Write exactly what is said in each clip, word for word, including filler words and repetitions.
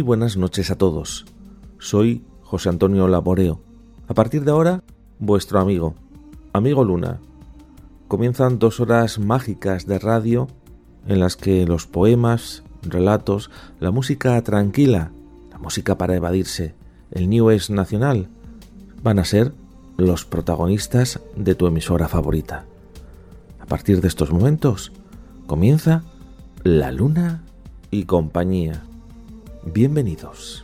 buenas noches a todos. Soy José Antonio Laboreo. A partir de ahora, vuestro amigo, amigo Luna. Comienzan dos horas mágicas de radio en las que los poemas, relatos, la música tranquila, la música para evadirse, el New Age nacional, van a ser los protagonistas de tu emisora favorita. A partir de estos momentos, comienza La Luna y compañía. Bienvenidos.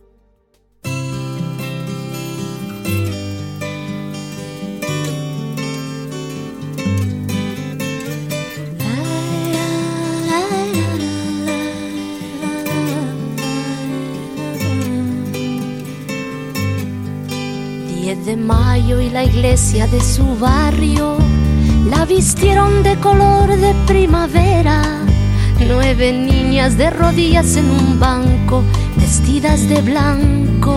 diez de mayo y la iglesia de su barrio la vistieron de color de primavera. Nueve niñas de rodillas en un banco, vestidas de blanco,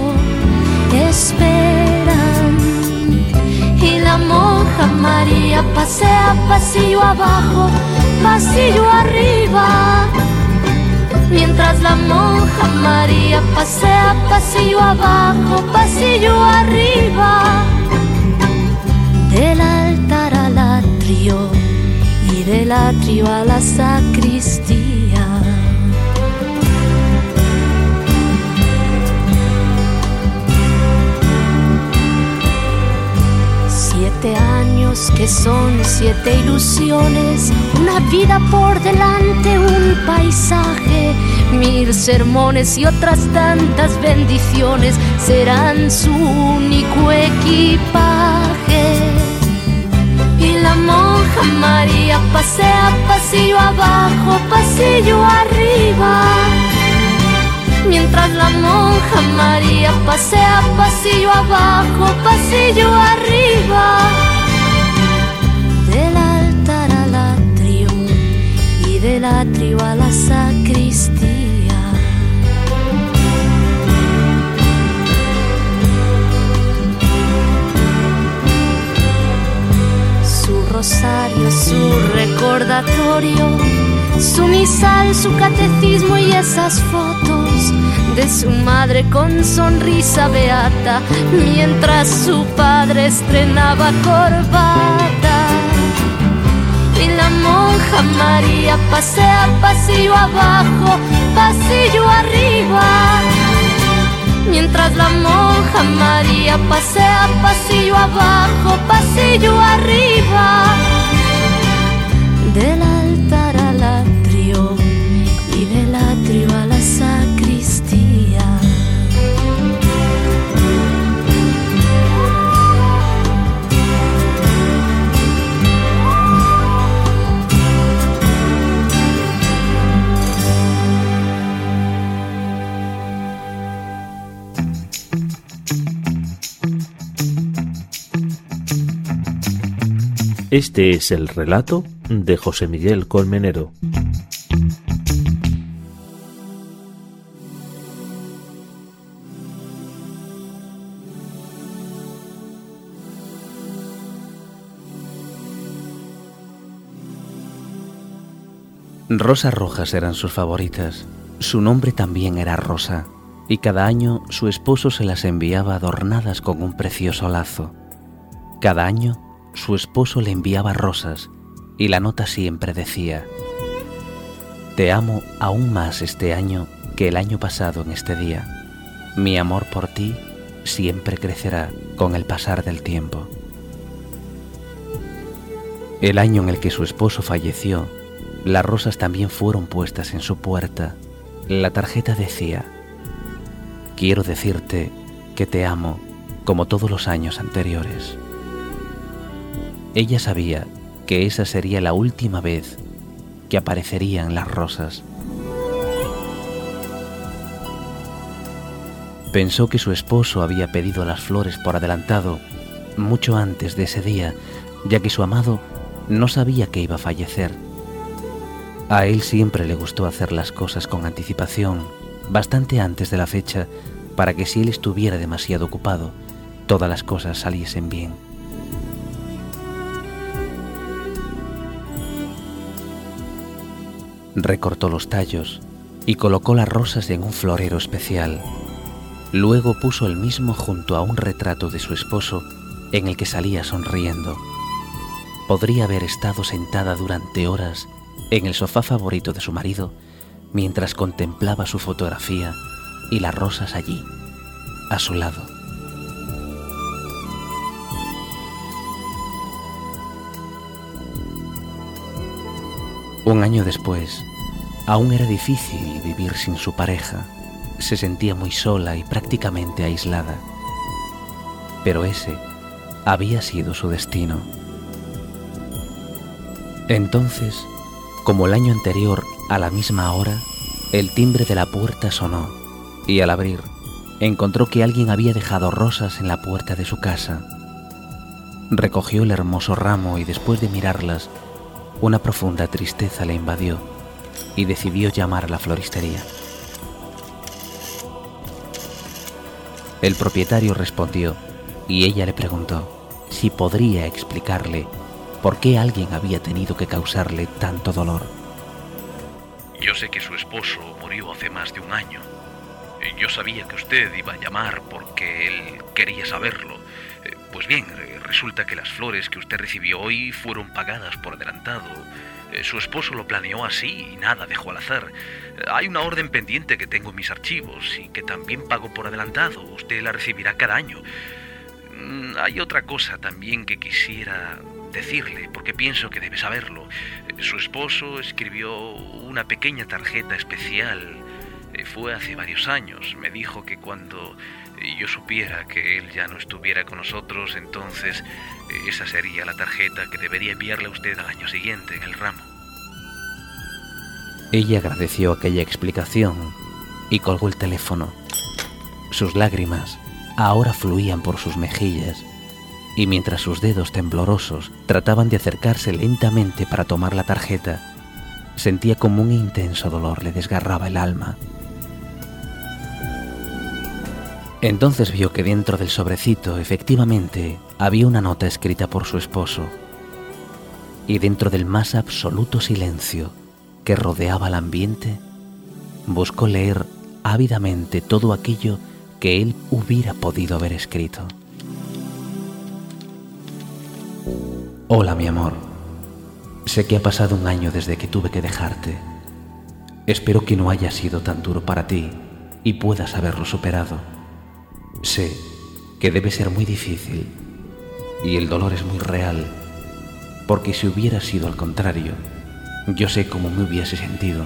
esperan. Y la monja María pasea pasillo abajo, pasillo arriba. Mientras la monja María pasea pasillo abajo, pasillo arriba. Del altar al atrio y del atrio a la sacristía. Siete años que son siete ilusiones, una vida por delante, un paisaje, mil sermones y otras tantas bendiciones serán su único equipaje. Y la monja María pasea pasillo abajo, pasillo arriba. Mientras la monja María pasea pasillo abajo, pasillo arriba. Del altar al atrio y del atrio a la sacristía. Rosario, su recordatorio, su misal, su catecismo y esas fotos de su madre con sonrisa beata, mientras su padre estrenaba corbata. Y la monja María pasea pasillo abajo, pasillo arriba. Mientras la monja María pasea pasillo abajo, pasillo arriba. Del altar al atrio y del atrio a la sacristía. Este es el relato de José Miguel Colmenero. Rosas rojas eran sus favoritas. Su nombre también era Rosa, y cada año su esposo se las enviaba adornadas con un precioso lazo. Cada año su esposo le enviaba rosas y la nota siempre decía: te amo aún más este año que el año pasado en este día. Mi amor por ti siempre crecerá con el pasar del tiempo. El año en el que su esposo falleció, las rosas también fueron puestas en su puerta. La tarjeta decía: quiero decirte que te amo como todos los años anteriores. Ella sabía que esa sería la última vez que aparecerían las rosas. Pensó que su esposo había pedido las flores por adelantado mucho antes de ese día, ya que su amado no sabía que iba a fallecer. A él siempre le gustó hacer las cosas con anticipación, bastante antes de la fecha, para que si él estuviera demasiado ocupado, todas las cosas saliesen bien. Recortó los tallos, y colocó las rosas en un florero especial. Luego puso el mismo junto a un retrato de su esposo en el que salía sonriendo. Podría haber estado sentada durante horas en el sofá favorito de su marido mientras contemplaba su fotografía y las rosas allí, a su lado. Un año después, aún era difícil vivir sin su pareja. Se sentía muy sola y prácticamente aislada. Pero ese había sido su destino. Entonces, como el año anterior, a la misma hora, el timbre de la puerta sonó y al abrir, encontró que alguien había dejado rosas en la puerta de su casa. Recogió el hermoso ramo y después de mirarlas, una profunda tristeza le invadió y decidió llamar a la floristería. El propietario respondió y ella le preguntó si podría explicarle por qué alguien había tenido que causarle tanto dolor. Yo sé que su esposo murió hace más de un año. Yo sabía que usted iba a llamar porque él quería saberlo. Pues bien, resulta que las flores que usted recibió hoy fueron pagadas por adelantado. Su esposo lo planeó así y nada dejó al azar. Hay una orden pendiente que tengo en mis archivos y que también pago por adelantado. Usted la recibirá cada año. Hay otra cosa también que quisiera decirle, porque pienso que debe saberlo. Su esposo escribió una pequeña tarjeta especial. Fue hace varios años. Me dijo que cuando yo supiera que él ya no estuviera con nosotros, entonces esa sería la tarjeta que debería enviarle a usted al año siguiente en el ramo. Ella agradeció aquella explicación y colgó el teléfono. Sus lágrimas ahora fluían por sus mejillas y mientras sus dedos temblorosos trataban de acercarse lentamente para tomar la tarjeta, sentía como un intenso dolor le desgarraba el alma. Entonces vio que dentro del sobrecito efectivamente había una nota escrita por su esposo. Y dentro del más absoluto silencio que rodeaba el ambiente, buscó leer ávidamente todo aquello que él hubiera podido haber escrito. Hola, mi amor. Sé que ha pasado un año desde que tuve que dejarte. Espero que no haya sido tan duro para ti y puedas haberlo superado. Sé que debe ser muy difícil y el dolor es muy real, porque si hubiera sido al contrario, yo sé cómo me hubiese sentido.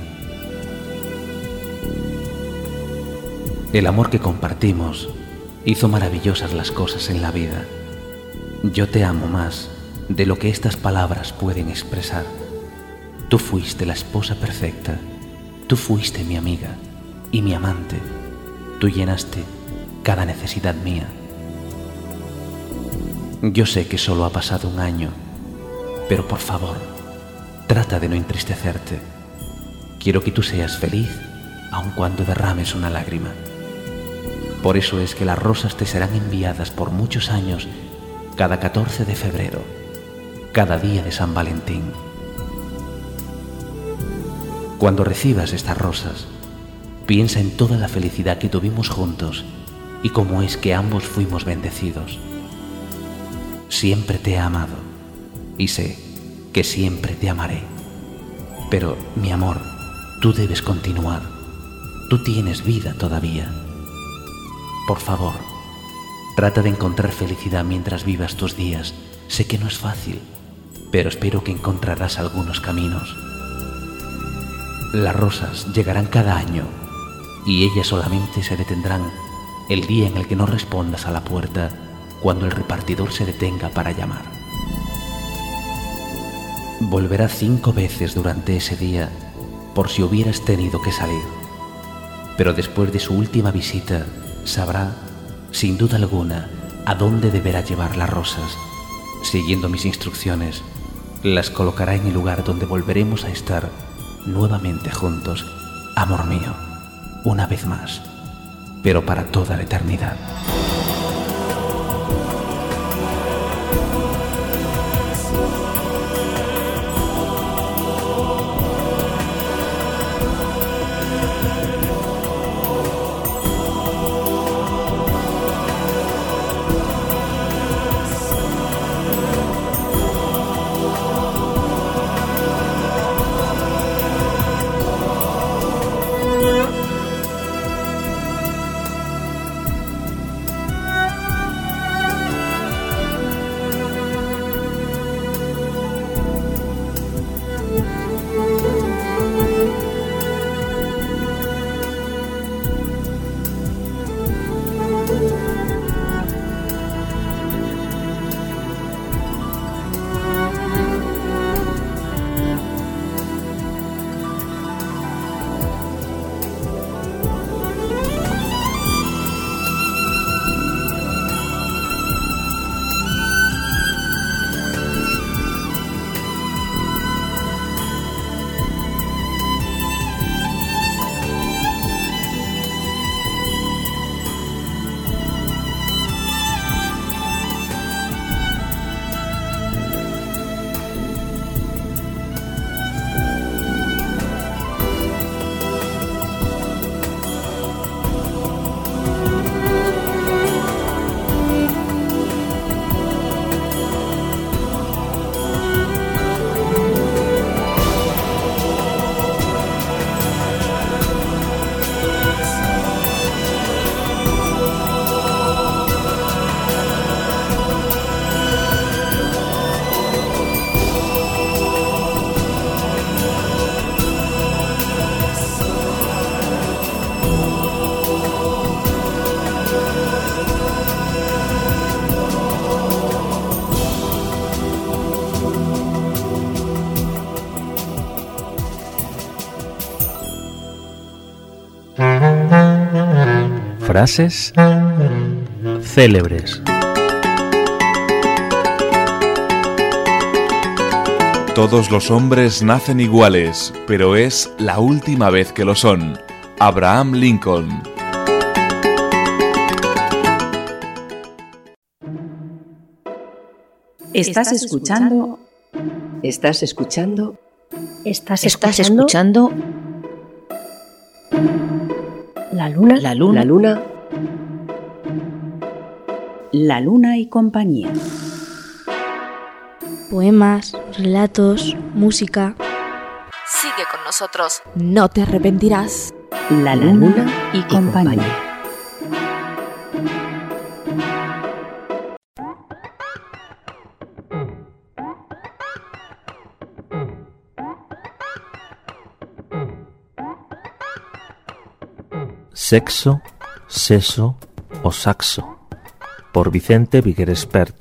El amor que compartimos hizo maravillosas las cosas en la vida. Yo te amo más de lo que estas palabras pueden expresar. Tú fuiste la esposa perfecta, tú fuiste mi amiga y mi amante. Tú llenaste cada necesidad mía. Yo sé que solo ha pasado un año, pero por favor, trata de no entristecerte. Quiero que tú seas feliz, aun cuando derrames una lágrima. Por eso es que las rosas te serán enviadas por muchos años, cada catorce de febrero, cada día de San Valentín. Cuando recibas estas rosas, piensa en toda la felicidad que tuvimos juntos y cómo es que ambos fuimos bendecidos. Siempre te he amado y sé que siempre te amaré. Pero, mi amor, tú debes continuar. Tú tienes vida todavía. Por favor, trata de encontrar felicidad mientras vivas tus días. Sé que no es fácil, pero espero que encontrarás algunos caminos. Las rosas llegarán cada año y ellas solamente se detendrán el día en el que no respondas a la puerta cuando el repartidor se detenga para llamar. Volverá cinco veces durante ese día por si hubieras tenido que salir, pero después de su última visita sabrá, sin duda alguna, a dónde deberá llevar las rosas. Siguiendo mis instrucciones, las colocará en el lugar donde volveremos a estar nuevamente juntos, amor mío, una vez más, pero para toda la eternidad. Frases célebres. Todos los hombres nacen iguales, pero es la última vez que lo son. Abraham Lincoln. Estás escuchando. Estás escuchando. Estás Estás escuchando. escuchando. La luna. La luna. La luna. La luna y compañía. Poemas, relatos, música. Sigue con nosotros. No te arrepentirás. La luna y compañía. Sexo, seso o saxo, por Vicente Viguerespert.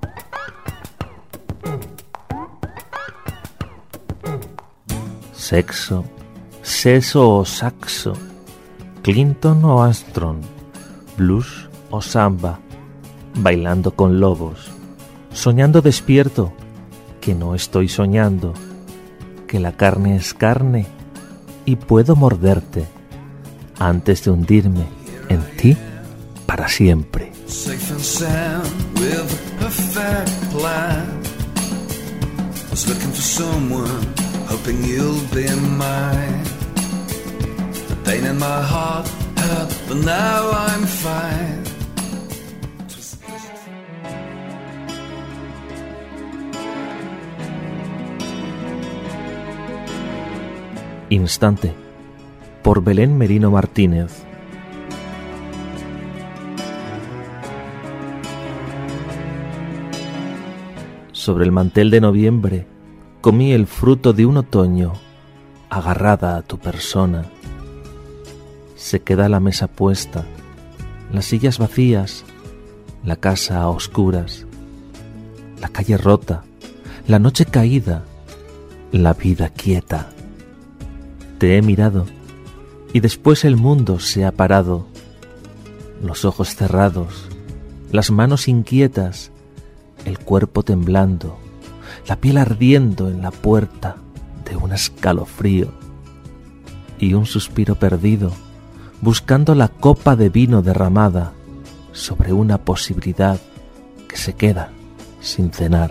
Sexo, seso o saxo, Clinton o Armstrong, blues o samba, bailando con lobos, soñando despierto, que no estoy soñando, que la carne es carne y puedo morderte antes de hundirme en ti para siempre. Safe and sound with a perfect plan. Was looking for someone, hoping you'll be mine. The pain in my heart hurt, but now I'm fine. Instante, por Belén Merino Martínez. Sobre el mantel de noviembre comí el fruto de un otoño, agarrada a tu persona. Se queda la mesa puesta, las sillas vacías, la casa a oscuras, la calle rota, la noche caída, la vida quieta. Te he mirado y después el mundo se ha parado, los ojos cerrados, las manos inquietas, el cuerpo temblando, la piel ardiendo en la puerta de un escalofrío y un suspiro perdido, buscando la copa de vino derramada sobre una posibilidad que se queda sin cenar.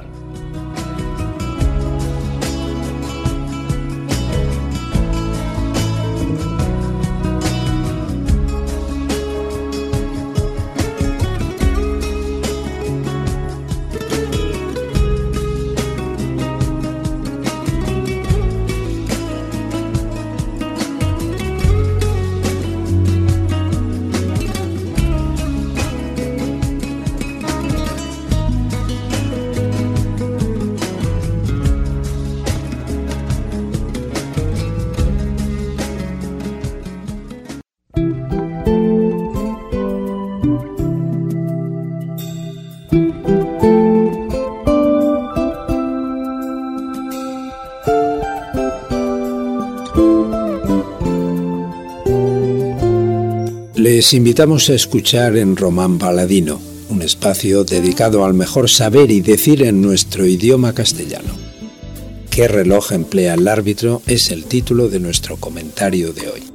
Les invitamos a escuchar en Román Paladino, un espacio dedicado al mejor saber y decir en nuestro idioma castellano. ¿Qué reloj emplea el árbitro? Es el título de nuestro comentario de hoy.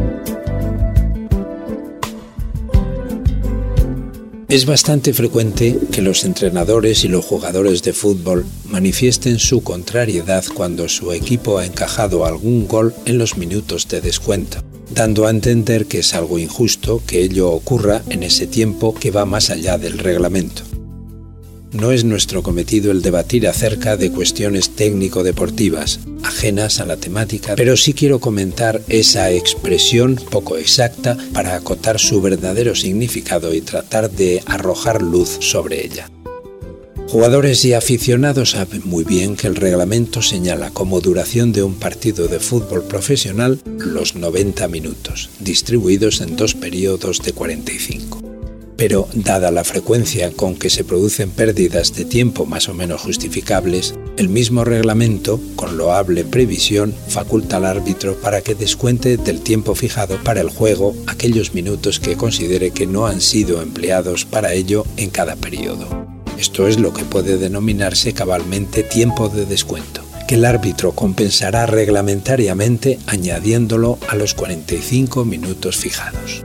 Es bastante frecuente que los entrenadores y los jugadores de fútbol manifiesten su contrariedad cuando su equipo ha encajado algún gol en los minutos de descuento, dando a entender que es algo injusto que ello ocurra en ese tiempo que va más allá del reglamento. No es nuestro cometido el debatir acerca de cuestiones técnico-deportivas, ajenas a la temática, pero sí quiero comentar esa expresión poco exacta para acotar su verdadero significado y tratar de arrojar luz sobre ella. Jugadores y aficionados saben muy bien que el reglamento señala como duración de un partido de fútbol profesional los noventa minutos, distribuidos en dos periodos de cuarenta y cinco. Pero, dada la frecuencia con que se producen pérdidas de tiempo más o menos justificables, El mismo reglamento, con loable previsión, faculta al árbitro para que descuente del tiempo fijado para el juego aquellos minutos que considere que no han sido empleados para ello en cada periodo. Esto es lo que puede denominarse cabalmente tiempo de descuento, que el árbitro compensará reglamentariamente añadiéndolo a los cuarenta y cinco minutos fijados.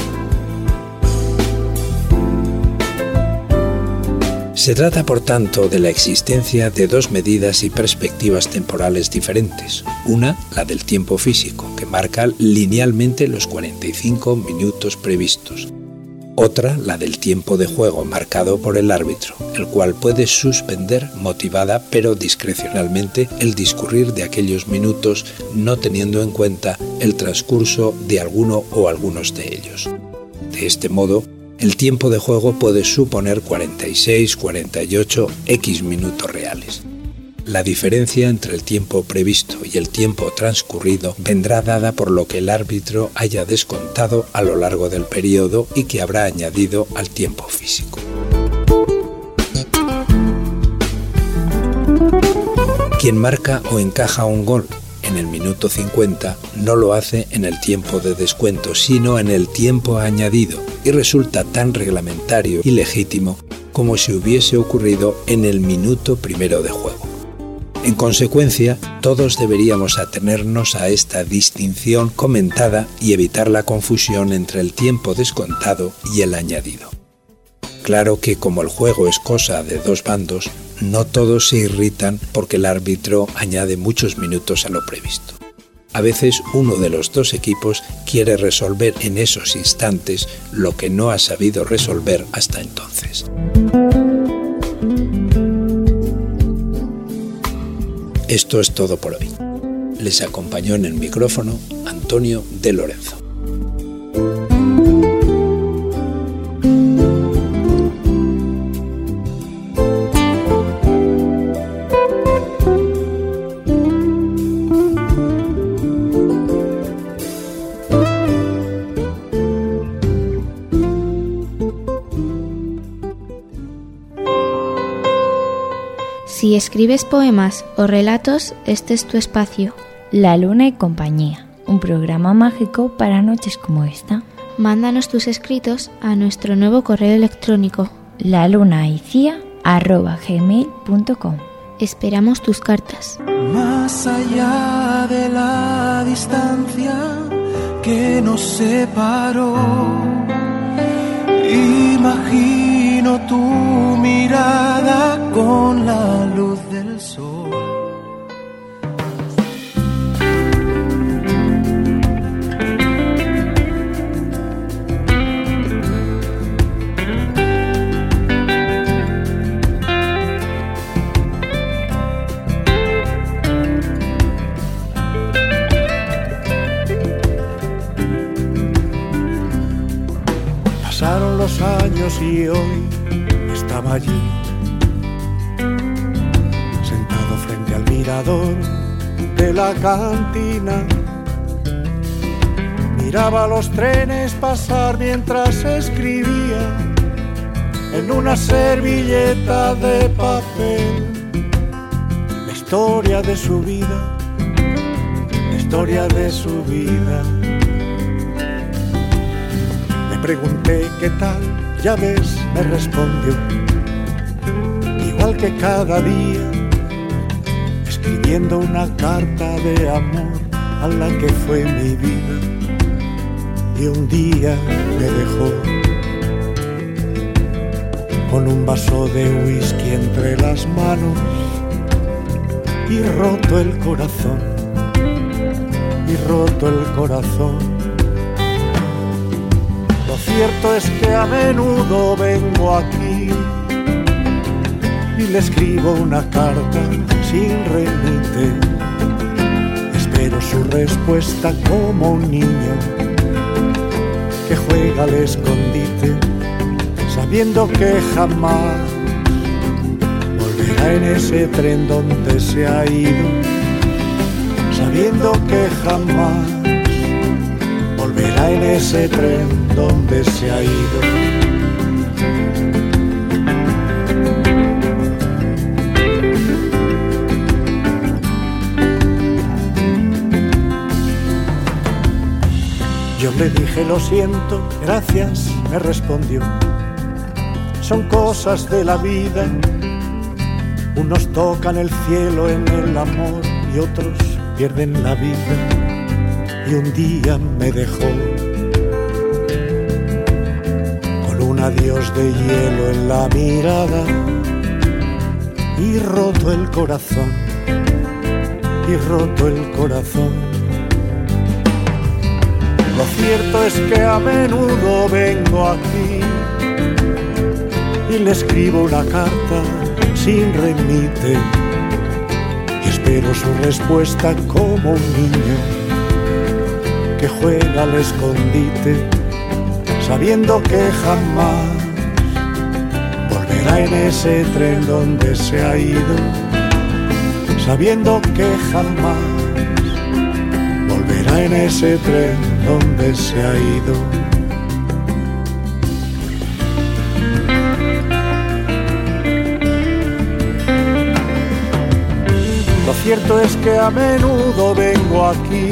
Se trata, por tanto, de la existencia de dos medidas y perspectivas temporales diferentes. Una, la del tiempo físico, que marca linealmente los cuarenta y cinco minutos previstos. Otra, la del tiempo de juego marcado por el árbitro, el cual puede suspender motivada pero discrecionalmente el discurrir de aquellos minutos, no teniendo en cuenta el transcurso de alguno o algunos de ellos. De este modo, el tiempo de juego puede suponer cuarenta y seis, cuarenta y ocho X minutos reales. La diferencia entre el tiempo previsto y el tiempo transcurrido vendrá dada por lo que el árbitro haya descontado a lo largo del periodo y que habrá añadido al tiempo físico. Quien marca o encaja un gol en el minuto cincuenta no lo hace en el tiempo de descuento, sino en el tiempo añadido, y resulta tan reglamentario y legítimo como si hubiese ocurrido en el minuto primero de juego. En consecuencia, todos deberíamos atenernos a esta distinción comentada y evitar la confusión entre el tiempo descontado y el añadido. Claro que como el juego es cosa de dos bandos, no todos se irritan porque el árbitro añade muchos minutos a lo previsto. A veces uno de los dos equipos quiere resolver en esos instantes lo que no ha sabido resolver hasta entonces. Esto es todo por hoy. Les acompañó en el micrófono Antonio de Lorenzo. Si escribes poemas o relatos, este es tu espacio. La Luna y Compañía, un programa mágico para noches como esta. Mándanos tus escritos a nuestro nuevo correo electrónico lalunaicia arroba gmail punto com. Esperamos tus cartas. Más allá de la distancia que nos separó, imagino tu mirada con la luz del sol. Pasaron los años y hoy estaba allí, sentado frente al mirador de la cantina. Miraba los trenes pasar mientras escribía en una servilleta de papel la historia de su vida, la historia de su vida. Pregunté qué tal, ya ves, me respondió, igual que cada día, escribiendo una carta de amor a la que fue mi vida. Y un día me dejó con un vaso de whisky entre las manos y roto el corazón, y roto el corazón. Lo cierto es que a menudo vengo aquí y le escribo una carta sin remite. Espero su respuesta como un niño que juega al escondite, sabiendo que jamás volverá en ese tren donde se ha ido, sabiendo que jamás volverá en ese tren donde se ha ido. Le dije lo siento, gracias, me respondió. Son cosas de la vida. Unos tocan el cielo en el amor y otros pierden la vida. Y un día me dejó con un adiós de hielo en la mirada y roto el corazón, y roto el corazón. Lo cierto es que a menudo vengo aquí y le escribo una carta sin remite y espero su respuesta como un niño que juega al escondite, sabiendo que jamás volverá en ese tren donde se ha ido, sabiendo que jamás volverá en ese tren donde se ha ido. Lo cierto es que a menudo vengo aquí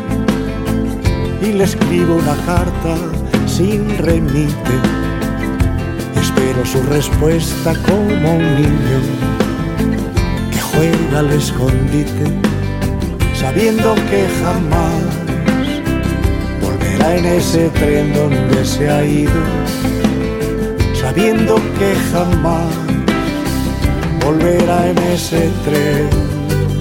y le escribo una carta sin remite y espero su respuesta como un niño que juega al escondite, sabiendo que jamás volverá en ese tren donde se ha ido, sabiendo que jamás volverá en ese tren.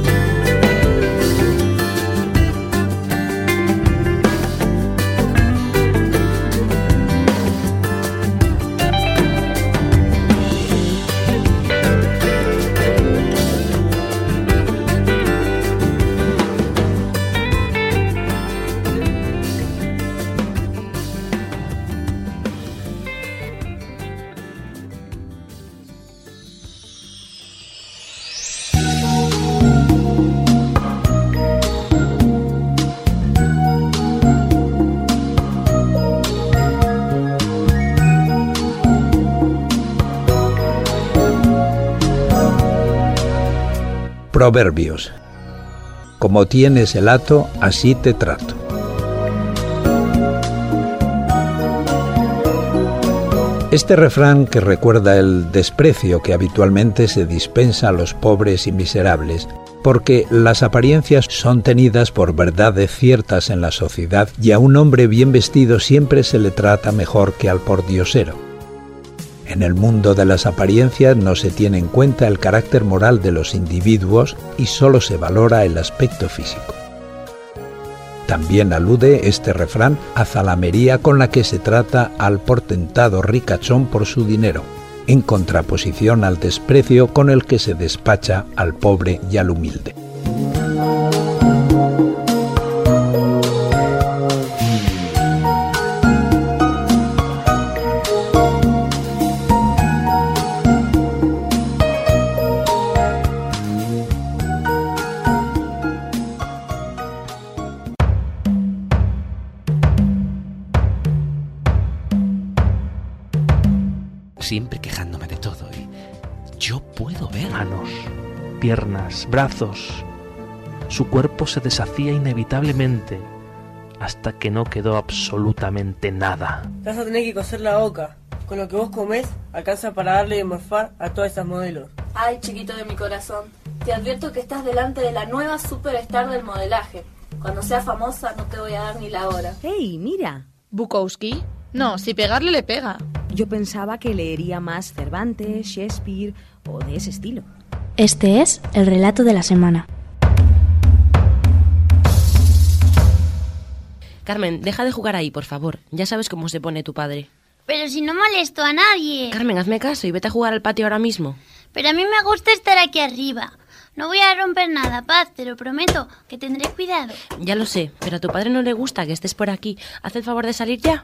Proverbios. Como tienes el hato, así te trato. Este refrán, que recuerda el desprecio que habitualmente se dispensa a los pobres y miserables, porque las apariencias son tenidas por verdades ciertas en la sociedad y a un hombre bien vestido siempre se le trata mejor que al pordiosero. En el mundo de las apariencias no se tiene en cuenta el carácter moral de los individuos y solo se valora el aspecto físico. También alude este refrán a zalamería con la que se trata al portentado ricachón por su dinero, en contraposición al desprecio con el que se despacha al pobre y al humilde. Siempre quejándome de todo y yo puedo ver. Manos, piernas, brazos. Su cuerpo se deshacía inevitablemente hasta que no quedó absolutamente nada. Te vas a tener que coser la boca. Con lo que vos comés, alcanza para darle de morfar a todas esas modelos. Ay, chiquito de mi corazón, te advierto que estás delante de la nueva superstar del modelaje. Cuando sea famosa no te voy a dar ni la hora. ¡Hey, mira! ¿Bukowski? No, si pegarle le pega. Yo pensaba que leería más Cervantes, Shakespeare o de ese estilo. Este es el relato de la semana. Carmen, deja de jugar ahí, por favor. Ya sabes cómo se pone tu padre. Pero si no molesto a nadie. Carmen, hazme caso y vete a jugar al patio ahora mismo. Pero a mí me gusta estar aquí arriba. No voy a romper nada, Paz, te lo prometo, que tendré cuidado. Ya lo sé, pero a tu padre no le gusta que estés por aquí. Haz el favor de salir ya.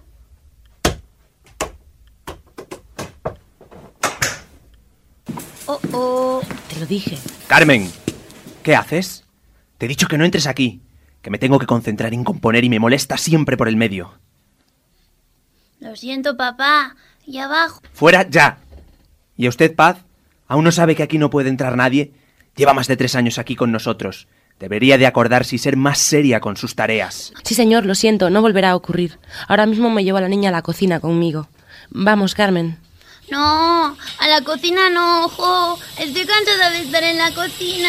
Oh, oh. Te lo dije. Carmen, ¿qué haces? Te he dicho que no entres aquí, que me tengo que concentrar en componer y me molesta siempre por el medio. Lo siento, papá. Y abajo. ¡Fuera ya! ¿Y a usted, Paz? ¿Aún no sabe que aquí no puede entrar nadie? Lleva más de tres años aquí con nosotros. Debería de acordarse y ser más seria con sus tareas. Sí, señor, lo siento, no volverá a ocurrir. Ahora mismo me llevo a la niña a la cocina conmigo. Vamos, Carmen. No, a la cocina no, ojo. Estoy cansada de estar en la cocina.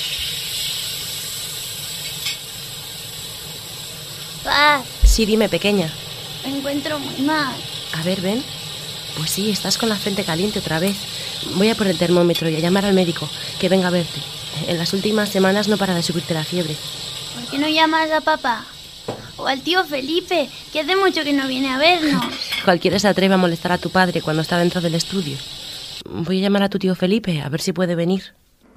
Paz. Sí, dime, pequeña. Me encuentro muy mal. A ver, ven. Pues sí, estás con la frente caliente otra vez. Voy a por el termómetro y a llamar al médico, que venga a verte. En las últimas semanas no para de subirte la fiebre. ¿Por qué no llamas a papá? O al tío Felipe, que hace mucho que no viene a vernos. Cualquiera se atreve a molestar a tu padre cuando está dentro del estudio. Voy a llamar a tu tío Felipe, a ver si puede venir.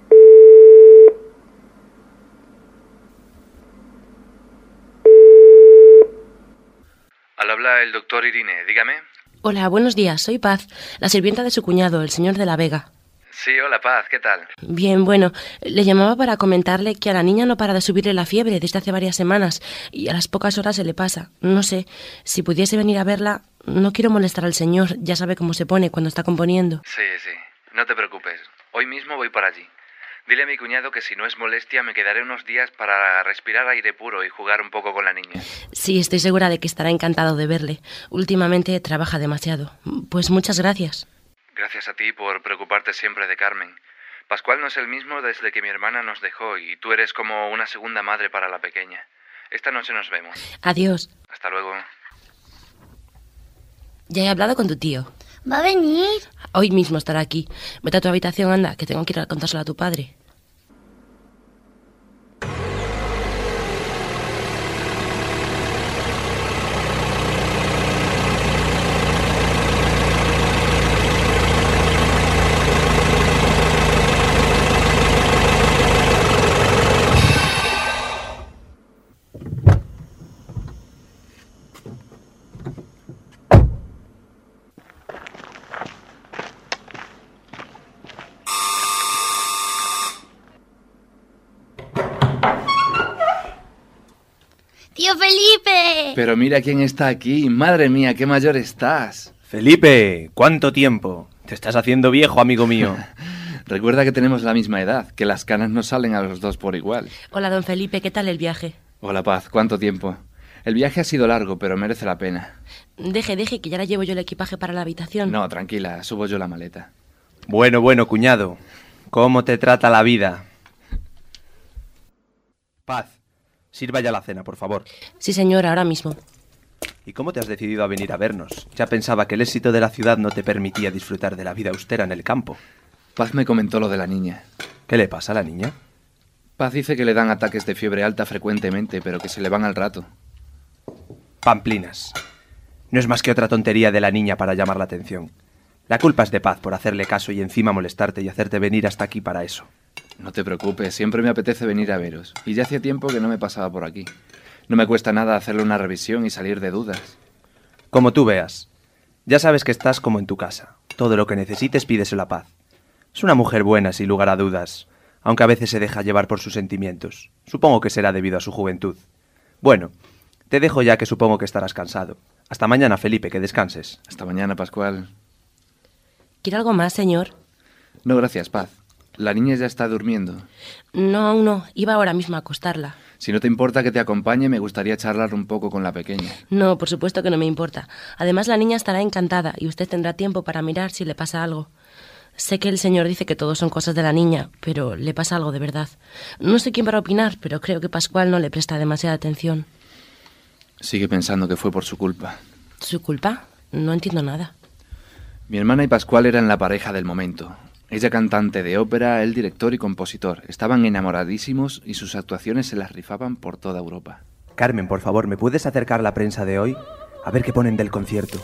Al habla el doctor Irine, dígame. Hola, buenos días, soy Paz, la sirvienta de su cuñado, el señor de la Vega. Sí, hola Paz, ¿qué tal? Bien, bueno, le llamaba para comentarle que a la niña no para de subirle la fiebre desde hace varias semanas y a las pocas horas se le pasa. No sé, si pudiese venir a verla, no quiero molestar al señor, ya sabe cómo se pone cuando está componiendo. Sí, sí, no te preocupes, hoy mismo voy para allí. Dile a mi cuñado que si no es molestia me quedaré unos días para respirar aire puro y jugar un poco con la niña. Sí, estoy segura de que estará encantado de verle. Últimamente trabaja demasiado. Pues muchas gracias. Gracias a ti por preocuparte siempre de Carmen. Pascual no es el mismo desde que mi hermana nos dejó y tú eres como una segunda madre para la pequeña. Esta noche nos vemos. Adiós. Hasta luego. Ya he hablado con tu tío. ¿Va a venir? Hoy mismo estará aquí. Vete a tu habitación, anda, que tengo que ir a contárselo a tu padre. ¡Tío Felipe! Pero mira quién está aquí. Madre mía, qué mayor estás. Felipe, ¿cuánto tiempo? Te estás haciendo viejo, amigo mío. Recuerda que tenemos la misma edad, que las canas nos salen a los dos por igual. Hola, don Felipe, ¿qué tal el viaje? Hola, Paz, ¿cuánto tiempo? El viaje ha sido largo, pero merece la pena. Deje, deje, que ya la llevo yo el equipaje para la habitación. No, tranquila, subo yo la maleta. Bueno, bueno, cuñado. ¿Cómo te trata la vida? Paz, sirva ya la cena, por favor. Sí, señora, ahora mismo. ¿Y cómo te has decidido a venir a vernos? Ya pensaba que el éxito de la ciudad no te permitía disfrutar de la vida austera en el campo. Paz me comentó lo de la niña. ¿Qué le pasa a la niña? Paz dice que le dan ataques de fiebre alta frecuentemente, pero que se le van al rato. Pamplinas. No es más que otra tontería de la niña para llamar la atención. La culpa es de Paz por hacerle caso y encima molestarte y hacerte venir hasta aquí para eso. No te preocupes, siempre me apetece venir a veros. Y ya hacía tiempo que no me pasaba por aquí. No me cuesta nada hacerle una revisión y salir de dudas. Como tú veas. Ya sabes que estás como en tu casa. Todo lo que necesites pídeselo a Paz. Es una mujer buena, sin lugar a dudas, aunque a veces se deja llevar por sus sentimientos. Supongo que será debido a su juventud. Bueno, te dejo ya que supongo que estarás cansado. Hasta mañana, Felipe, que descanses. Hasta mañana, Pascual. ¿Quiere algo más, señor? No, gracias, Paz. La niña ya está durmiendo. No, aún no. Iba ahora mismo a acostarla. Si no te importa que te acompañe, me gustaría charlar un poco con la pequeña. No, por supuesto que no me importa. Además, la niña estará encantada y usted tendrá tiempo para mirar si le pasa algo. Sé que el señor dice que todo son cosas de la niña, pero le pasa algo de verdad. No sé quién para opinar, pero creo que Pascual no le presta demasiada atención. Sigue pensando que fue por su culpa. ¿Su culpa? No entiendo nada. Mi hermana y Pascual eran la pareja del momento. Ella cantante de ópera, él director y compositor. Estaban enamoradísimos y sus actuaciones se las rifaban por toda Europa. Carmen, por favor, ¿me puedes acercar la prensa de hoy? A ver qué ponen del concierto.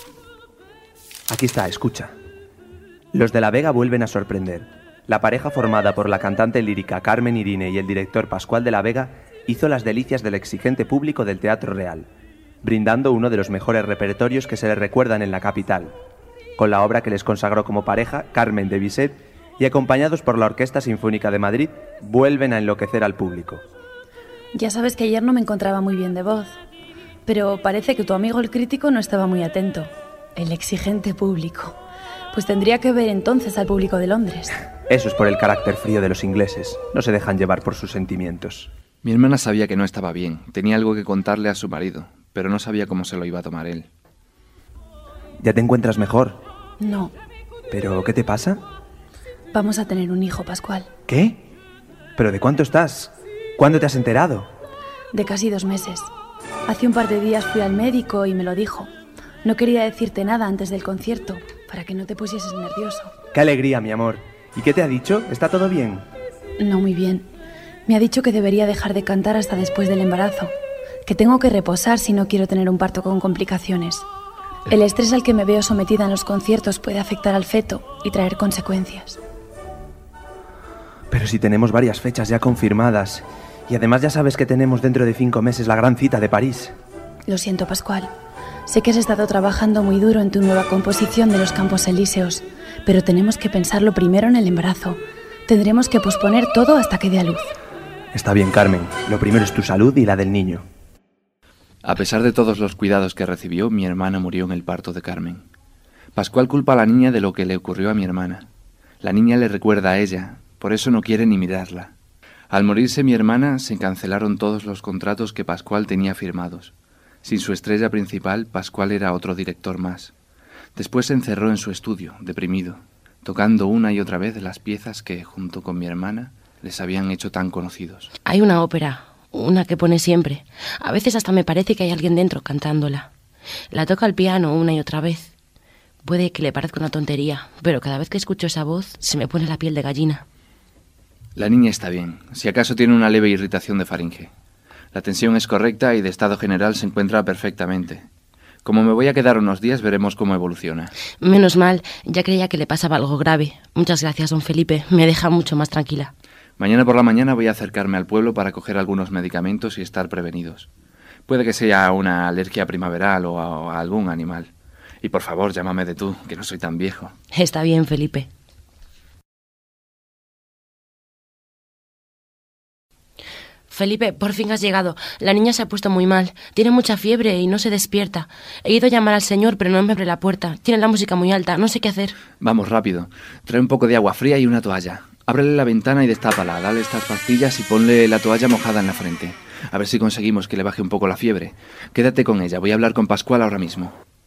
Aquí está, escucha. Los de La Vega vuelven a sorprender. La pareja formada por la cantante lírica Carmen Irine y el director Pascual de la Vega hizo las delicias del exigente público del Teatro Real, brindando uno de los mejores repertorios que se le recuerdan en la capital, con la obra que les consagró como pareja, Carmen de Bizet, y acompañados por la Orquesta Sinfónica de Madrid, vuelven a enloquecer al público. Ya sabes que ayer no me encontraba muy bien de voz, pero parece que tu amigo el crítico no estaba muy atento. El exigente público. Pues tendría que ver entonces al público de Londres. Eso es por el carácter frío de los ingleses. No se dejan llevar por sus sentimientos. Mi hermana sabía que no estaba bien. Tenía algo que contarle a su marido, pero no sabía cómo se lo iba a tomar él. ¿Ya te encuentras mejor? No. ¿Pero qué te pasa? Vamos a tener un hijo, Pascual. ¿Qué? ¿Pero de cuánto estás? ¿Cuándo te has enterado? De casi dos meses. Hace un par de días fui al médico y me lo dijo. No quería decirte nada antes del concierto, para que no te pusieses nervioso. ¡Qué alegría, mi amor! ¿Y qué te ha dicho? ¿Está todo bien? No muy bien. Me ha dicho que debería dejar de cantar hasta después del embarazo, que tengo que reposar si no quiero tener un parto con complicaciones. El estrés al que me veo sometida en los conciertos puede afectar al feto y traer consecuencias. Pero si tenemos varias fechas ya confirmadas, y además ya sabes que tenemos dentro de cinco meses la gran cita de París. Lo siento, Pascual. Sé que has estado trabajando muy duro en tu nueva composición de los Campos Elíseos, pero tenemos que pensarlo primero en el embarazo. Tendremos que posponer todo hasta que dé a luz. Está bien, Carmen. Lo primero es tu salud y la del niño. A pesar de todos los cuidados que recibió, mi hermana murió en el parto de Carmen. Pascual culpa a la niña de lo que le ocurrió a mi hermana. La niña le recuerda a ella, por eso no quiere ni mirarla. Al morirse mi hermana, se cancelaron todos los contratos que Pascual tenía firmados. Sin su estrella principal, Pascual era otro director más. Después se encerró en su estudio, deprimido, tocando una y otra vez las piezas que, junto con mi hermana, les habían hecho tan conocidos. Hay una ópera, una que pone siempre. A veces hasta me parece que hay alguien dentro cantándola. La toca al piano una y otra vez. Puede que le parezca una tontería, pero cada vez que escucho esa voz se me pone la piel de gallina. La niña está bien, si acaso tiene una leve irritación de faringe. La tensión es correcta y de estado general se encuentra perfectamente. Como me voy a quedar unos días, veremos cómo evoluciona. Menos mal, ya creía que le pasaba algo grave. Muchas gracias, don Felipe, me deja mucho más tranquila. Mañana por la mañana voy a acercarme al pueblo para coger algunos medicamentos y estar prevenidos. Puede que sea una alergia primaveral o a, o a algún animal. Y por favor, llámame de tú, que no soy tan viejo. Está bien, Felipe. Felipe, por fin has llegado. La niña se ha puesto muy mal. Tiene mucha fiebre y no se despierta. He ido a llamar al señor, pero no me abre la puerta. Tiene la música muy alta, no sé qué hacer. Vamos, rápido. Trae un poco de agua fría y una toalla. Ábrele la ventana y destápala. Dale estas pastillas y ponle la toalla mojada en la frente. A ver si conseguimos que le baje un poco la fiebre. Quédate con ella. Voy a hablar con Pascual ahora mismo.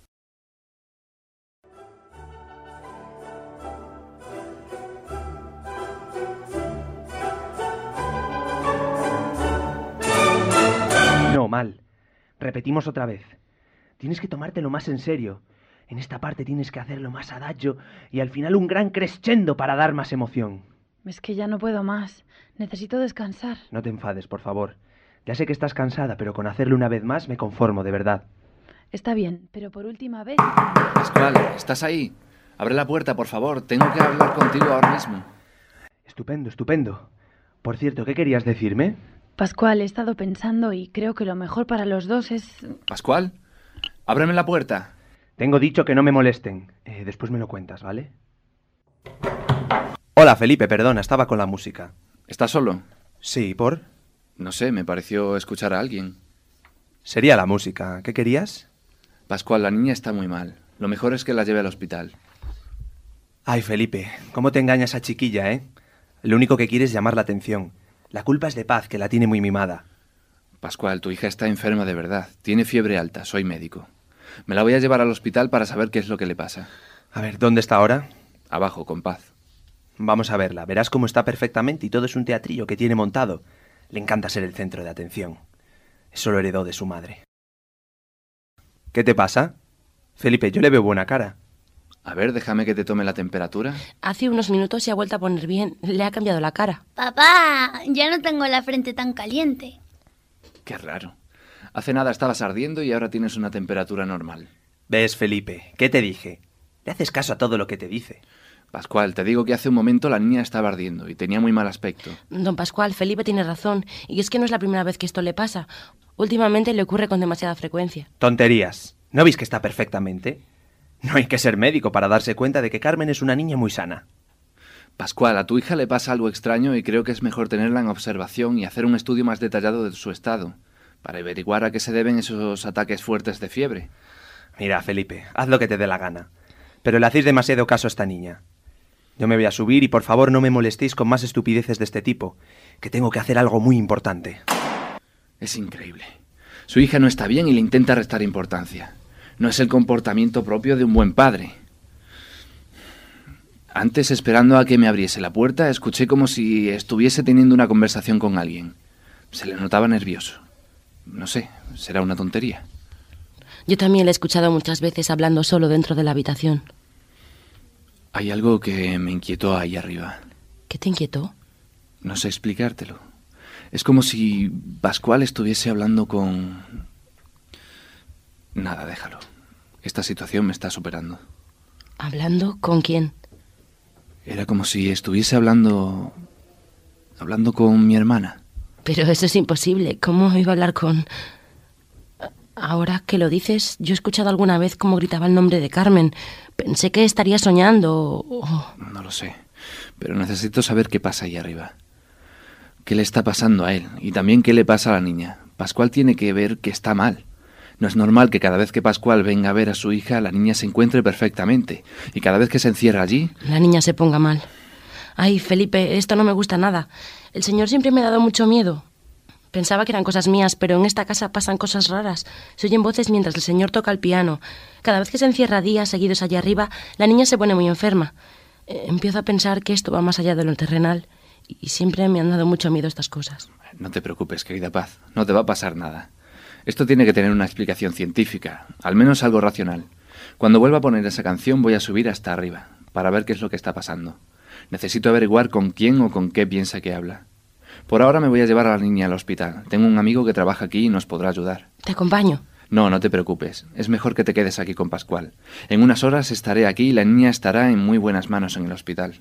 No, mal. Repetimos otra vez. Tienes que tomártelo más en serio. En esta parte tienes que hacerlo más adagio y al final un gran crescendo para dar más emoción. Es que ya no puedo más. Necesito descansar. No te enfades, por favor. Ya sé que estás cansada, pero con hacerlo una vez más me conformo, de verdad. Está bien, pero por última vez... Pascual, ¿estás ahí? Abre la puerta, por favor. Tengo que hablar contigo ahora mismo. Estupendo, estupendo. Por cierto, ¿qué querías decirme? Pascual, he estado pensando y creo que lo mejor para los dos es... Pascual, ábreme la puerta. Tengo dicho que no me molesten. Eh, después me lo cuentas, ¿vale? Hola, Felipe, perdona, estaba con la música. ¿Estás solo? Sí, ¿por? No sé, me pareció escuchar a alguien. Sería la música. ¿Qué querías? Pascual, la niña está muy mal. Lo mejor es que la lleve al hospital. Ay, Felipe, ¿cómo te engaña esa chiquilla, eh? Lo único que quiere es llamar la atención. La culpa es de Paz, que la tiene muy mimada. Pascual, tu hija está enferma de verdad. Tiene fiebre alta, soy médico. Me la voy a llevar al hospital para saber qué es lo que le pasa. A ver, ¿dónde está ahora? Abajo, con Paz. Vamos a verla. Verás cómo está perfectamente y todo es un teatrillo que tiene montado. Le encanta ser el centro de atención. Eso lo heredó de su madre. ¿Qué te pasa? Felipe, yo le veo buena cara. A ver, déjame que te tome la temperatura. Hace unos minutos se ha vuelto a poner bien. Le ha cambiado la cara. Papá, ya no tengo la frente tan caliente. Qué raro. Hace nada estabas ardiendo y ahora tienes una temperatura normal. ¿Ves, Felipe? ¿Qué te dije? Le haces caso a todo lo que te dice. Pascual, te digo que hace un momento la niña estaba ardiendo y tenía muy mal aspecto. Don Pascual, Felipe tiene razón. Y es que no es la primera vez que esto le pasa. Últimamente le ocurre con demasiada frecuencia. Tonterías. ¿No veis que está perfectamente? No hay que ser médico para darse cuenta de que Carmen es una niña muy sana. Pascual, a tu hija le pasa algo extraño y creo que es mejor tenerla en observación y hacer un estudio más detallado de su estado, para averiguar a qué se deben esos ataques fuertes de fiebre. Mira, Felipe, haz lo que te dé la gana, pero le hacéis demasiado caso a esta niña. Yo me voy a subir y por favor no me molestéis con más estupideces de este tipo, que tengo que hacer algo muy importante. Es increíble. Su hija no está bien y le intenta restar importancia. No es el comportamiento propio de un buen padre. Antes, esperando a que me abriese la puerta, escuché como si estuviese teniendo una conversación con alguien. Se le notaba nervioso. No sé, será una tontería. Yo también le he escuchado muchas veces hablando solo dentro de la habitación. Hay algo que me inquietó ahí arriba. ¿Qué te inquietó? No sé explicártelo. Es como si Pascual estuviese hablando con... Nada, déjalo. Esta situación me está superando. ¿Hablando con quién? Era como si estuviese hablando... hablando con mi hermana. Pero eso es imposible. ¿Cómo iba a hablar con...? Ahora que lo dices, yo he escuchado alguna vez cómo gritaba el nombre de Carmen. Pensé que estaría soñando o... No lo sé, pero necesito saber qué pasa ahí arriba. ¿Qué le está pasando a él? Y también qué le pasa a la niña. Pascual tiene que ver que está mal. No es normal que cada vez que Pascual venga a ver a su hija, la niña se encuentre perfectamente. Y cada vez que se encierra allí... La niña se ponga mal. Ay, Felipe, esto no me gusta nada. El señor siempre me ha dado mucho miedo. Pensaba que eran cosas mías, pero en esta casa pasan cosas raras. Se oyen voces mientras el señor toca el piano. Cada vez que se encierra días seguidos allá arriba, la niña se pone muy enferma. Eh, empiezo a pensar que esto va más allá de lo terrenal. Y siempre me han dado mucho miedo estas cosas. No te preocupes, querida Paz. No te va a pasar nada. Esto tiene que tener una explicación científica, al menos algo racional. Cuando vuelva a poner esa canción voy a subir hasta arriba, para ver qué es lo que está pasando. Necesito averiguar con quién o con qué piensa que habla. Por ahora me voy a llevar a la niña al hospital. Tengo un amigo que trabaja aquí y nos podrá ayudar. ¿Te acompaño? No, no te preocupes. Es mejor que te quedes aquí con Pascual. En unas horas estaré aquí y la niña estará en muy buenas manos en el hospital.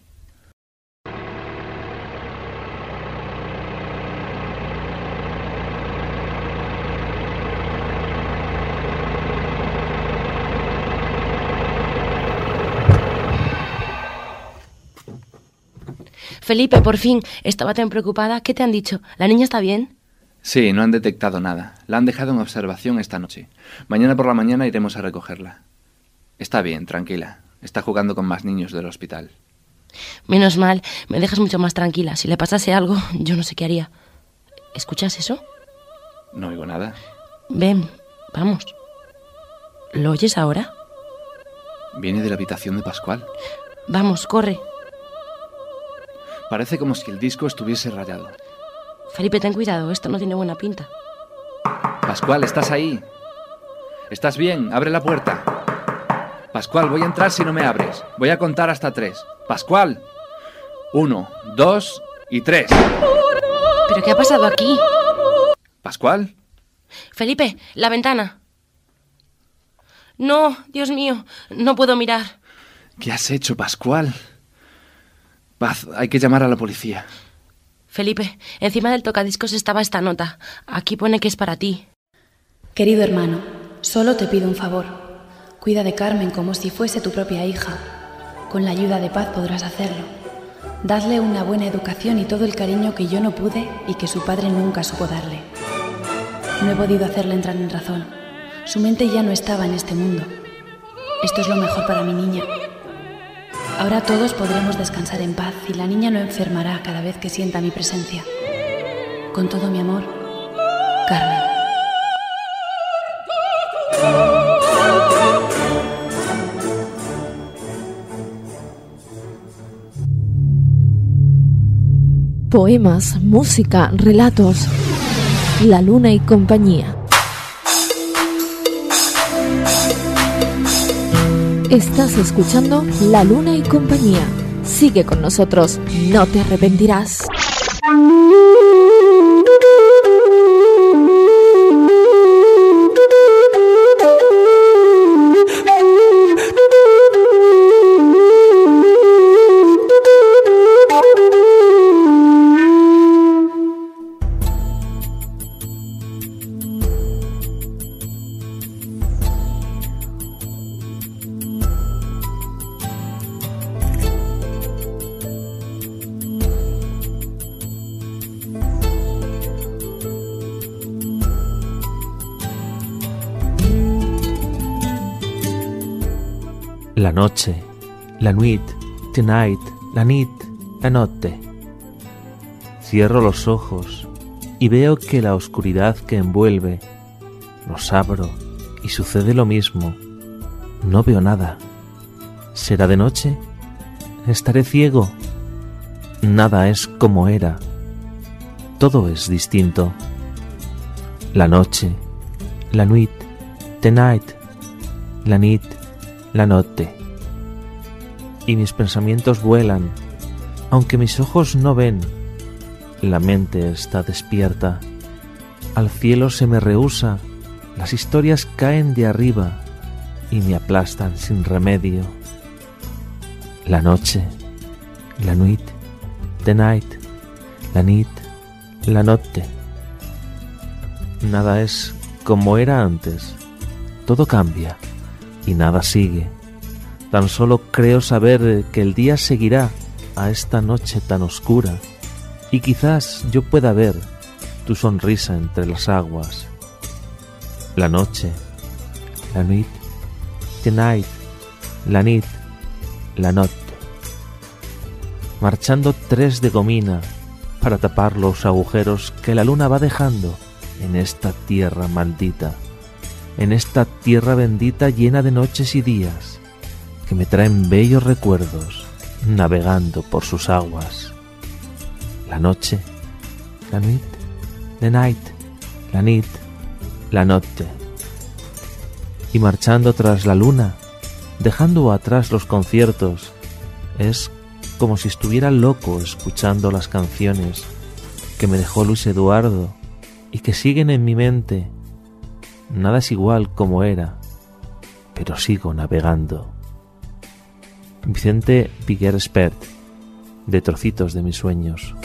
Felipe, por fin. Estaba tan preocupada. ¿Qué te han dicho? ¿La niña está bien? Sí, no han detectado nada. La han dejado en observación esta noche. Mañana por la mañana iremos a recogerla. Está bien, tranquila. Está jugando con más niños del hospital. Menos mal. Me dejas mucho más tranquila. Si le pasase algo, yo no sé qué haría. ¿Escuchas eso? No oigo nada. Ven, vamos. ¿Lo oyes ahora? Viene de la habitación de Pascual. Vamos, corre. Parece como si el disco estuviese rayado. Felipe, ten cuidado, esto no tiene buena pinta. Pascual, ¿estás ahí? ¿Estás bien? Abre la puerta. Pascual, voy a entrar si no me abres. Voy a contar hasta tres. Pascual. Uno, dos y tres. ¿Pero qué ha pasado aquí? ¿Pascual? Felipe, la ventana. No, Dios mío, no puedo mirar. ¿Qué has hecho, Pascual? Paz, hay que llamar a la policía. Felipe, encima del tocadiscos estaba esta nota. Aquí pone que es para ti. Querido hermano, solo te pido un favor. Cuida de Carmen como si fuese tu propia hija. Con la ayuda de Paz podrás hacerlo. Dadle una buena educación y todo el cariño que yo no pude y que su padre nunca supo darle. No he podido hacerle entrar en razón. Su mente ya no estaba en este mundo. Esto es lo mejor para mi niña. Ahora todos podremos descansar en paz y la niña no enfermará cada vez que sienta mi presencia. Con todo mi amor, Carmen. Poemas, música, relatos. La Luna y compañía. Estás escuchando La Luna y compañía. Sigue con nosotros, no te arrepentirás. La noche, la nuit, tonight, la nit, la notte. Cierro los ojos y veo que la oscuridad que envuelve, los abro y sucede lo mismo. No veo nada. ¿Será de noche? ¿Estaré ciego? Nada es como era. Todo es distinto. La noche, la nuit, the night, la nit, la notte. Y mis pensamientos vuelan, aunque mis ojos no ven. La mente está despierta. Al cielo se me rehúsa, las historias caen de arriba y me aplastan sin remedio. La noche, la nuit, the night, la nit, la notte. Nada es como era antes. Todo cambia y nada sigue. Tan solo creo saber que el día seguirá a esta noche tan oscura y quizás yo pueda ver tu sonrisa entre las aguas. La noche, la nuit, the night, la nit, la notte. Marchando tres de gomina para tapar los agujeros que la luna va dejando en esta tierra maldita, en esta tierra bendita llena de noches y días que me traen bellos recuerdos navegando por sus aguas. La noche, la nuit, the night, la nit, la notte. Y marchando tras la luna, dejando atrás los conciertos, es como si estuviera loco escuchando las canciones que me dejó Luis Eduardo y que siguen en mi mente. Nada es igual como era, pero sigo navegando. Vicente Piguer Espert, de Trocitos de mis sueños.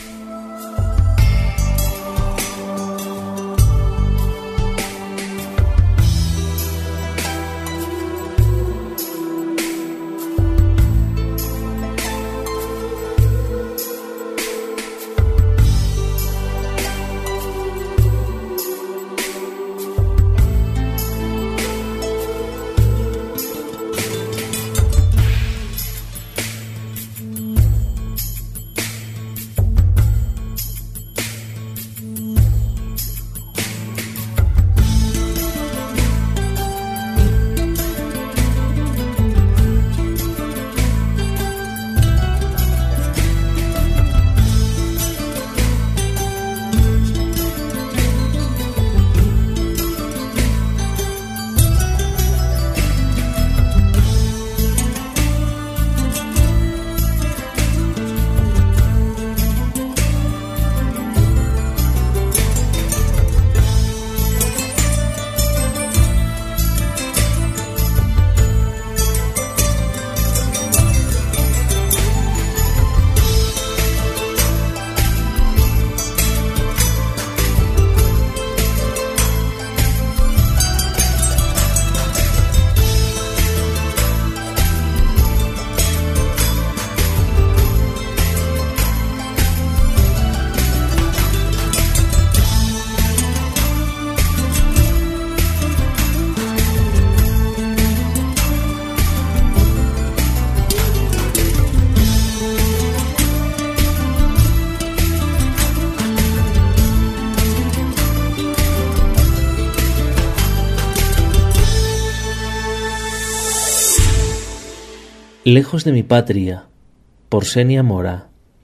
Lejos de mi patria, por Senia Mora.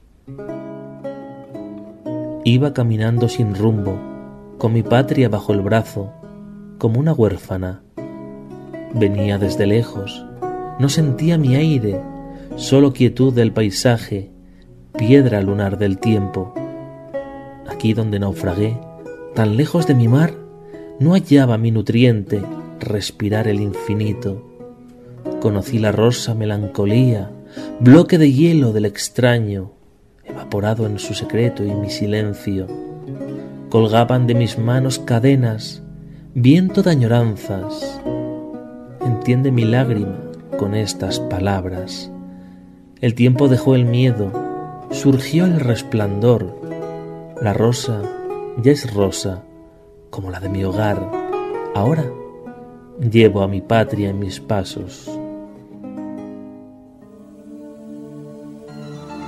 Iba caminando sin rumbo, con mi patria bajo el brazo, como una huérfana. Venía desde lejos, no sentía mi aire, solo quietud del paisaje, piedra lunar del tiempo. Aquí donde naufragué, tan lejos de mi mar, no hallaba mi nutriente, respirar el infinito. Conocí la rosa melancolía, bloque de hielo del extraño, evaporado en su secreto y mi silencio. Colgaban de mis manos cadenas, viento de añoranzas. Entiende mi lágrima con estas palabras. El tiempo dejó el miedo, surgió el resplandor. La rosa ya es rosa, como la de mi hogar. Ahora llevo a mi patria en mis pasos.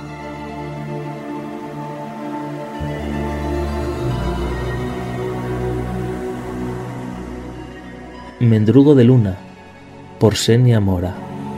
Mendrugo de luna, por Xenia Mora.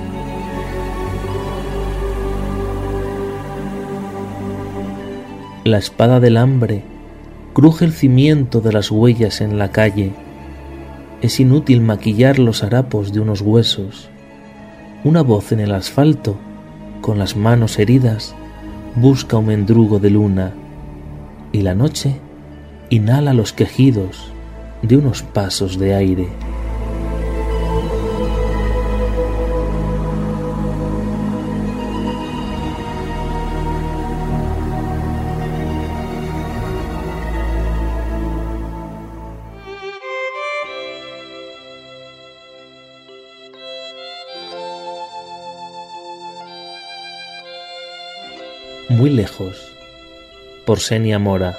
La espada del hambre cruje el cimiento de las huellas en la calle. Es inútil maquillar los harapos de unos huesos. Una voz en el asfalto, con las manos heridas, busca un mendrugo de luna, y la noche inhala los quejidos de unos pasos de aire. Muy lejos, por Xenia Mora.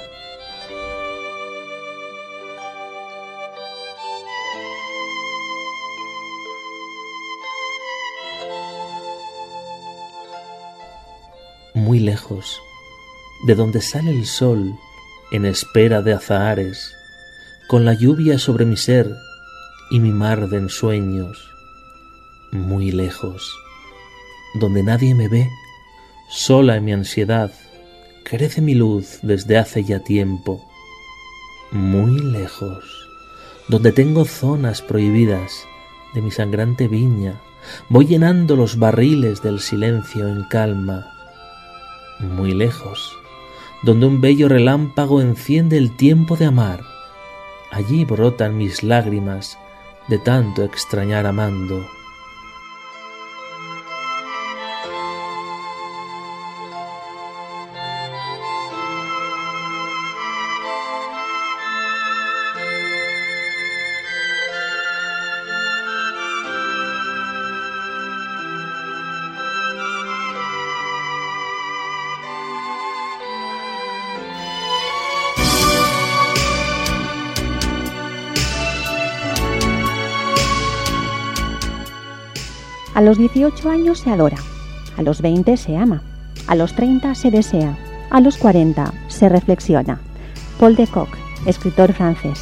Muy lejos, de donde sale el sol en espera de azahares, con la lluvia sobre mi ser y mi mar de ensueños. Muy lejos, donde nadie me ve, sola en mi ansiedad, crece mi luz desde hace ya tiempo. Muy lejos, donde tengo zonas prohibidas de mi sangrante viña, voy llenando los barriles del silencio en calma. Muy lejos, donde un bello relámpago enciende el tiempo de amar, allí brotan mis lágrimas de tanto extrañar amando. A los dieciocho años se adora, a los veinte se ama, a los treinta se desea, a los cuarenta se reflexiona. Paul de Kock, escritor francés.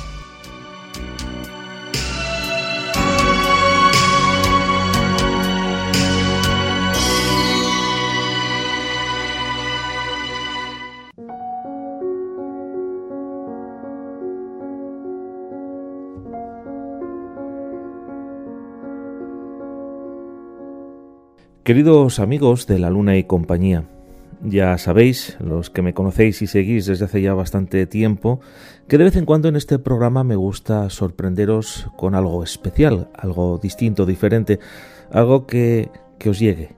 Queridos amigos de La Luna y Compañía, ya sabéis, los que me conocéis y seguís desde hace ya bastante tiempo, que de vez en cuando en este programa me gusta sorprenderos con algo especial, algo distinto, diferente, algo que, que os llegue.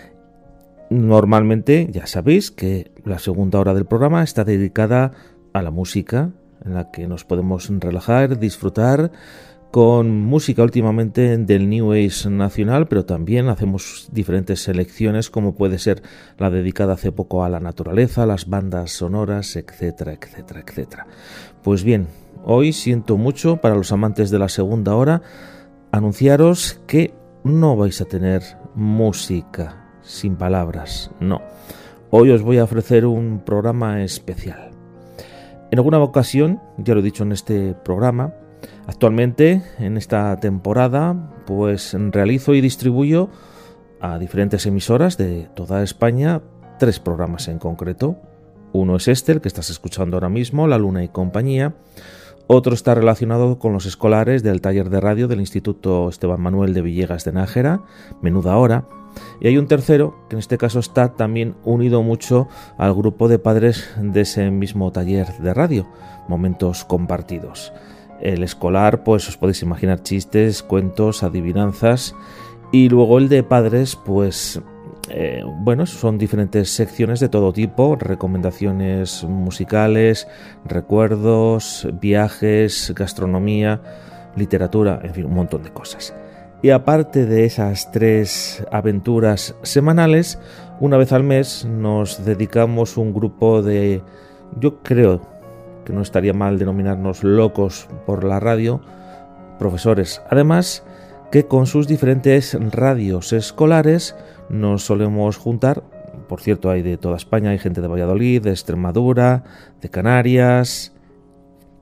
Normalmente ya sabéis que la segunda hora del programa está dedicada a la música, en la que nos podemos relajar, disfrutar, con música últimamente del New Age nacional, pero también hacemos diferentes selecciones, como puede ser la dedicada hace poco a la naturaleza, las bandas sonoras, etcétera, etcétera, etcétera. Pues bien, hoy siento mucho para los amantes de la segunda hora anunciaros que no vais a tener música sin palabras, no. Hoy os voy a ofrecer un programa especial. En alguna ocasión, ya lo he dicho en este programa, actualmente, en esta temporada, pues realizo y distribuyo a diferentes emisoras de toda España tres programas en concreto. Uno es este, el que estás escuchando ahora mismo, La Luna y Compañía. Otro está relacionado con los escolares del taller de radio del Instituto Esteban Manuel de Villegas de Nájera, Menuda Hora. Y hay un tercero, que en este caso está también unido mucho al grupo de padres de ese mismo taller de radio, Momentos Compartidos. El escolar, pues os podéis imaginar chistes, cuentos, adivinanzas, y luego el de padres, pues eh, bueno, son diferentes secciones de todo tipo, recomendaciones musicales, recuerdos, viajes, gastronomía, literatura, en fin, un montón de cosas. Y aparte de esas tres aventuras semanales, una vez al mes nos dedicamos un grupo de, yo creo que no estaría mal denominarnos locos por la radio, profesores, además que con sus diferentes radios escolares nos solemos juntar. Por cierto, hay de toda España, hay gente de Valladolid, de Extremadura, de Canarias,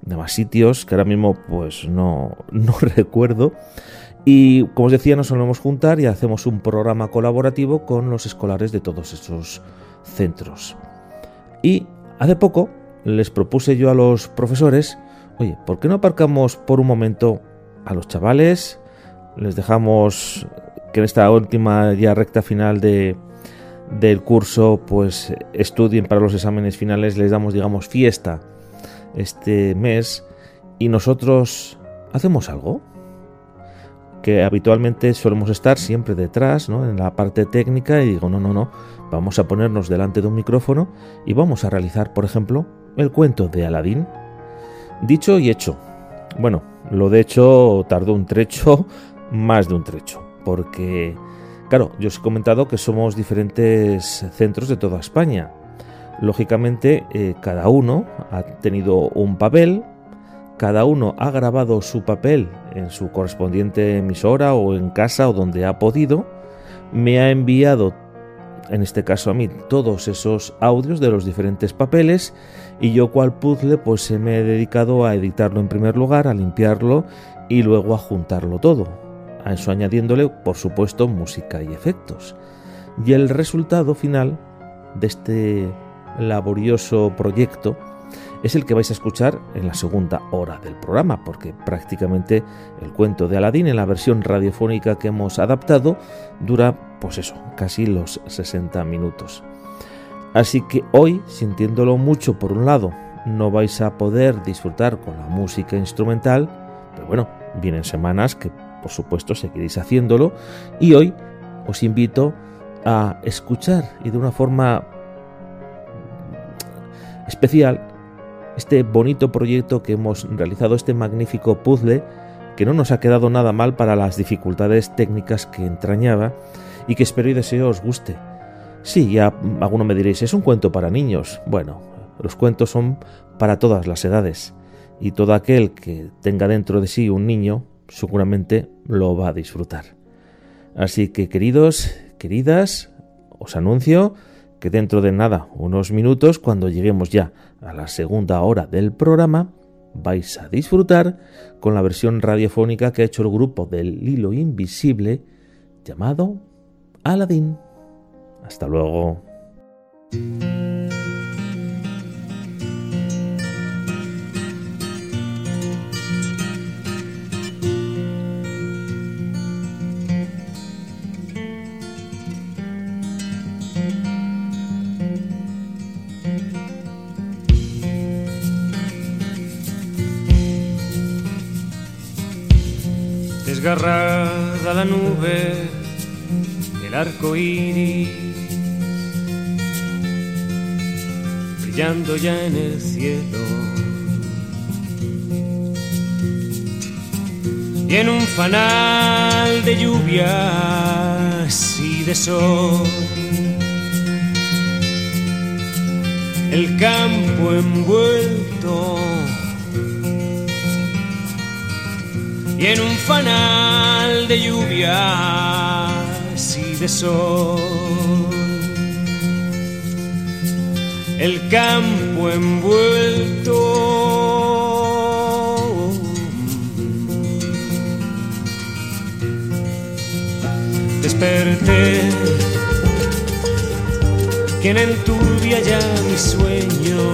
de más sitios que ahora mismo pues no, no recuerdo. Y como os decía, nos solemos juntar y hacemos un programa colaborativo con los escolares de todos esos centros. Y hace poco les propuse yo a los profesores, oye, ¿por qué no aparcamos por un momento a los chavales? Les dejamos que en esta última ya recta final de, del curso pues estudien para los exámenes finales, les damos, digamos, fiesta este mes y nosotros hacemos algo que habitualmente solemos estar siempre detrás, ¿no?, en la parte técnica, y digo, no, no, no, vamos a ponernos delante de un micrófono y vamos a realizar, por ejemplo, el cuento de Aladín. Dicho y hecho. Bueno, lo de hecho tardó un trecho, más de un trecho, porque, claro, yo os he comentado que somos diferentes centros de toda España. Lógicamente, eh, cada uno ha tenido un papel, cada uno ha grabado su papel en su correspondiente emisora o en casa o donde ha podido, me ha enviado, en este caso a mí, todos esos audios de los diferentes papeles y yo, cual puzzle, pues me he dedicado a editarlo en primer lugar, a limpiarlo y luego a juntarlo todo, a eso añadiéndole, por supuesto, música y efectos. Y el resultado final de este laborioso proyecto es el que vais a escuchar en la segunda hora del programa, porque prácticamente el cuento de Aladín en la versión radiofónica que hemos adaptado dura, pues eso, casi los sesenta minutos. Así que hoy, sintiéndolo mucho por un lado, no vais a poder disfrutar con la música instrumental, pero bueno, vienen semanas que por supuesto seguiréis haciéndolo, y hoy os invito a escuchar y de una forma especial este bonito proyecto que hemos realizado, este magnífico puzzle que no nos ha quedado nada mal para las dificultades técnicas que entrañaba y que espero y deseo os guste. Sí, ya alguno me diréis, es un cuento para niños. Bueno, los cuentos son para todas las edades y todo aquel que tenga dentro de sí un niño seguramente lo va a disfrutar. Así que, queridos, queridas, os anuncio que dentro de nada, unos minutos, cuando lleguemos ya a la segunda hora del programa, vais a disfrutar con la versión radiofónica que ha hecho el grupo del Hilo Invisible llamado Aladín. Hasta luego. Desgarrada la nube, el arco iris, brillando ya en el cielo, y en un fanal de lluvias y de sol, el campo envuelto. Y en un fanal de lluvias y de sol, el campo envuelto. Desperté, quien enturbia ya mi sueño,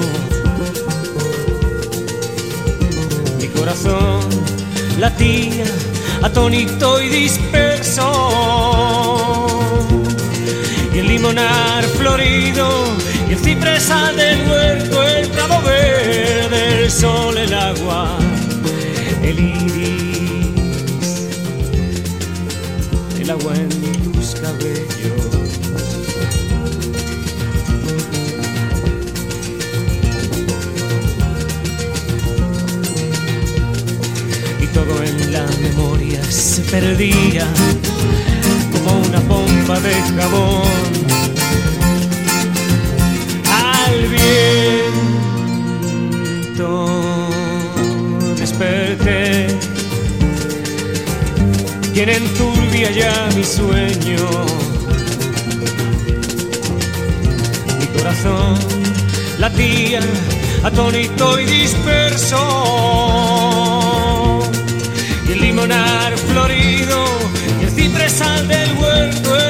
mi corazón latía atónito y disperso, y el limonar florido y el cipresal del huerto, el prado verde, el sol, el agua, el iris, el agua en tus cabellos. Todo en la memoria se perdía como una pompa de jabón al viento. Desperté, quien enturbia ya mi sueño, mi corazón latía atónito y disperso. Y el limonar florido y el cipresal del huerto